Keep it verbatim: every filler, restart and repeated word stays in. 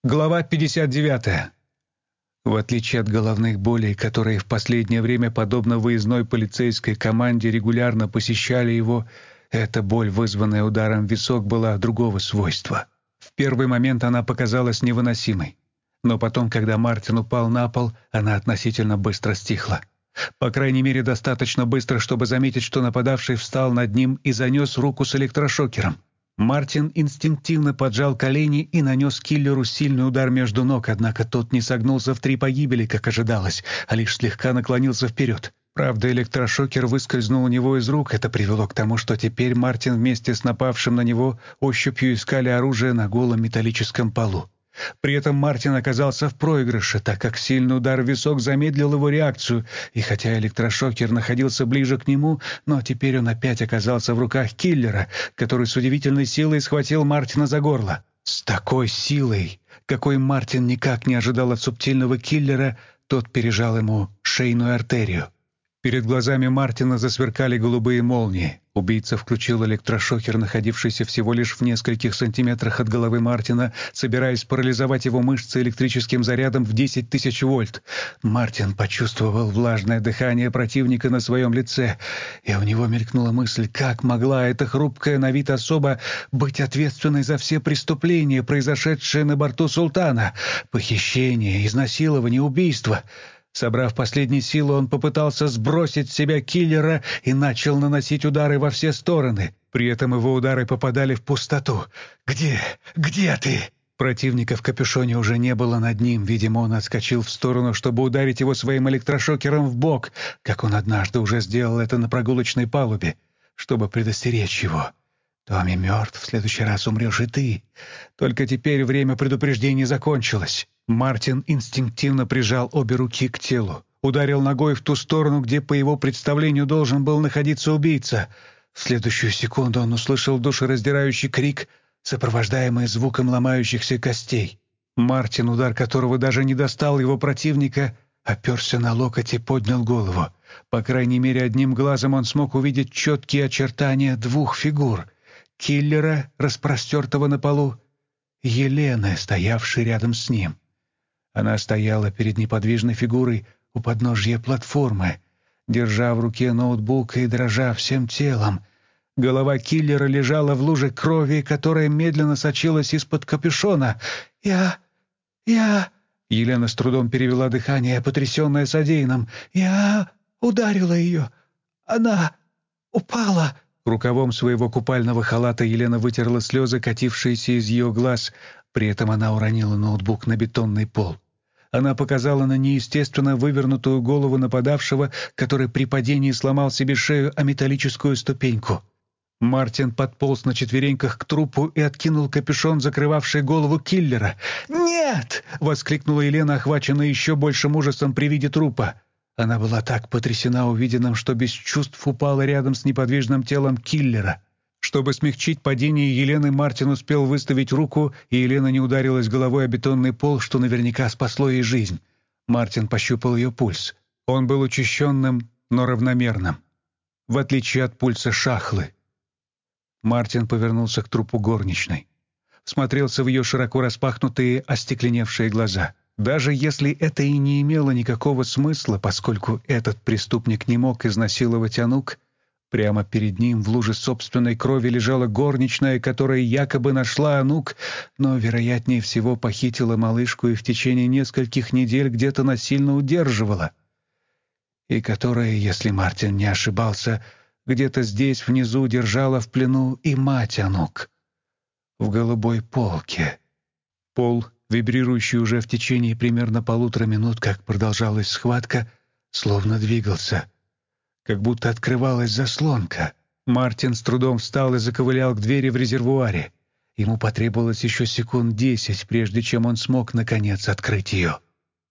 Глава пятьдесят девятая. В отличие от головных болей, которые в последнее время, подобно выездной полицейской команде, регулярно посещали его, эта боль, вызванная ударом в висок, была другого свойства. В первый момент она показалась невыносимой, но потом, когда Мартин упал на пол, она относительно быстро стихла. По крайней мере, достаточно быстро, чтобы заметить, что нападавший встал над ним и занес руку с электрошокером. Мартин инстинктивно поджал колени и нанес киллеру сильный удар между ног, однако тот не согнулся в три погибели, как ожидалось, а лишь слегка наклонился вперед. Правда, электрошокер выскользнул у него из рук. Это привело к тому, что теперь Мартин вместе с напавшим на него ощупью искали оружие на голом металлическом полу. При этом Мартин оказался в проигрыше, так как сильный удар в висок замедлил его реакцию, и хотя электрошокер находился ближе к нему, но теперь он опять оказался в руках киллера, который с удивительной силой схватил Мартина за горло. С такой силой, какой Мартин никак не ожидал от субтильного киллера, тот пережал ему шейную артерию. Перед глазами Мартина засверкали голубые молнии. Убийца включил электрошокер, находившийся всего лишь в нескольких сантиметрах от головы Мартина, собираясь парализовать его мышцы электрическим зарядом в десять тысяч вольт. Мартин почувствовал влажное дыхание противника на своем лице, и у него мелькнула мысль, как могла эта хрупкая на вид особа быть ответственной за все преступления, произошедшие на борту «Султана» — похищение, изнасилование, убийство. Собрав последние силы, он попытался сбросить с себя киллера и начал наносить удары во все стороны. При этом его удары попадали в пустоту. «Где? Где ты?» Противника в капюшоне уже не было над ним. Видимо, он отскочил в сторону, чтобы ударить его своим электрошокером в бок, как он однажды уже сделал это на прогулочной палубе, чтобы предостеречь его. «Томми мертв, в следующий раз умрешь и ты». Только теперь время предупреждений закончилось. Мартин инстинктивно прижал обе руки к телу, ударил ногой в ту сторону, где, по его представлению, должен был находиться убийца. В следующую секунду он услышал душераздирающий крик, сопровождаемый звуком ломающихся костей. Мартин, удар которого даже не достал его противника, оперся на локоть и поднял голову. По крайней мере, одним глазом он смог увидеть четкие очертания двух фигур — киллера, распростертого на полу, Елены, стоявшей рядом с ним. Она стояла перед неподвижной фигурой у подножья платформы, держа в руке ноутбук и дрожа всем телом. Голова киллера лежала в луже крови, которая медленно сочилась из-под капюшона. «Я... я...» Елена с трудом перевела дыхание, потрясенная содеянным. «Я ударила ее. Она упала». Рукавом своего купального халата Елена вытерла слезы, катившиеся из ее глаз. При этом она уронила ноутбук на бетонный пол. Она показала на неестественно вывернутую голову нападавшего, который при падении сломал себе шею о металлическую ступеньку. Мартин подполз на четвереньках к трупу и откинул капюшон, закрывавший голову киллера. «Нет!» — воскликнула Елена, охваченная еще большим ужасом при виде трупа. Она была так потрясена увиденным, что без чувств упала рядом с неподвижным телом киллера. Чтобы смягчить падение Елены, Мартин успел выставить руку, и Елена не ударилась головой о бетонный пол, что наверняка спасло ей жизнь. Мартин пощупал ее пульс. Он был учащенным, но равномерным, в отличие от пульса Шахлы. Мартин повернулся к трупу горничной. Всмотрелся в ее широко распахнутые, остекленевшие глаза. Даже если это и не имело никакого смысла, поскольку этот преступник не мог изнасиловать Анук, прямо перед ним в луже собственной крови лежала горничная, которая якобы нашла Анук, но, вероятнее всего, похитила малышку и в течение нескольких недель где-то насильно удерживала. И которая, если Мартин не ошибался, где-то здесь внизу держала в плену и мать Анук. В голубой полке. Пол, вибрирующий уже в течение примерно полутора минут, как продолжалась схватка, словно двигался. Как будто открывалась заслонка. Мартин с трудом встал и заковылял к двери в резервуаре. Ему потребовалось еще секунд десять, прежде чем он смог, наконец, открыть ее.